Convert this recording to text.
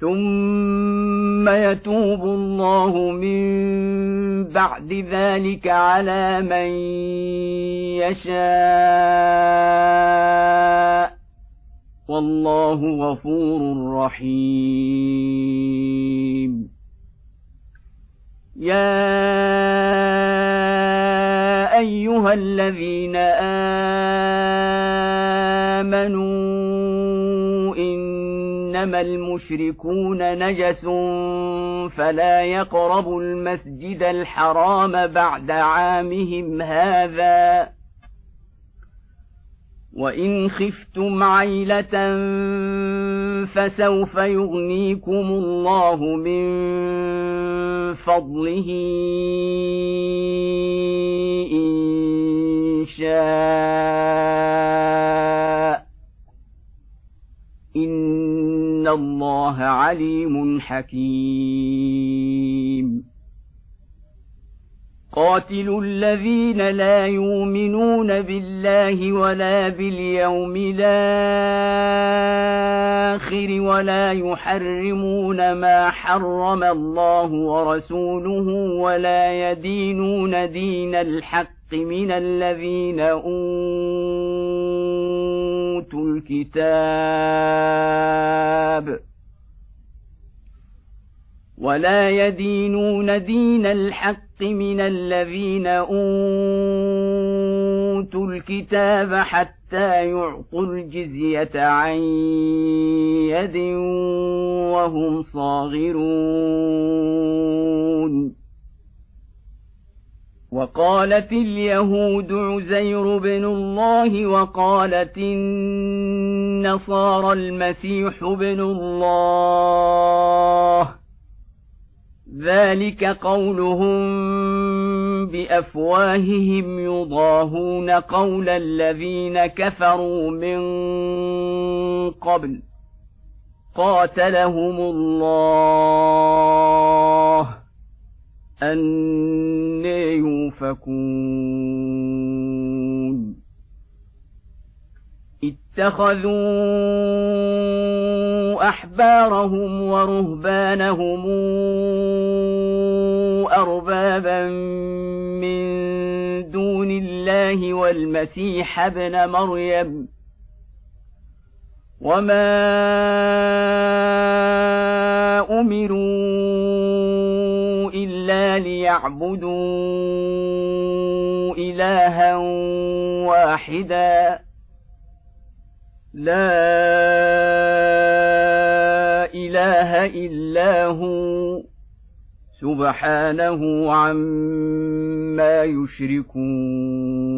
ثم يتوب الله من بعد ذلك على من يشاء والله غفور رحيم. يا أيها الذين آمنوا إنما المشركون نجس فلا يقربوا المسجد الحرام بعد عامهم هذا وإن خفتم عيلة فسوف يغنيكم الله من فضله إن شاء إن الله عليم حكيم. قاتلوا الذين لا يؤمنون بالله ولا باليوم الآخر ولا يحرمون ما حرم الله ورسوله ولا يدينون دين الحق من الذين أوتوا الكتاب ولا يدينون دين الحق من الذين أوتوا الكتاب حتى يعطوا الجزية عن يد وهم صاغرون. وقالت اليهود عزير بن الله وقالت النصارى المسيح بن الله ذلك قولهم بأفواههم يضاهون قول الذين كفروا من قبل قاتلهم الله أنى يؤفكون. اتخذوا أحبارهم ورهبانهم أربابا من دون الله والمسيح ابن مريم وما أمروا إلا ليعبدوا إلها واحدا لا إله إلا هو سبحانه عما يشركون.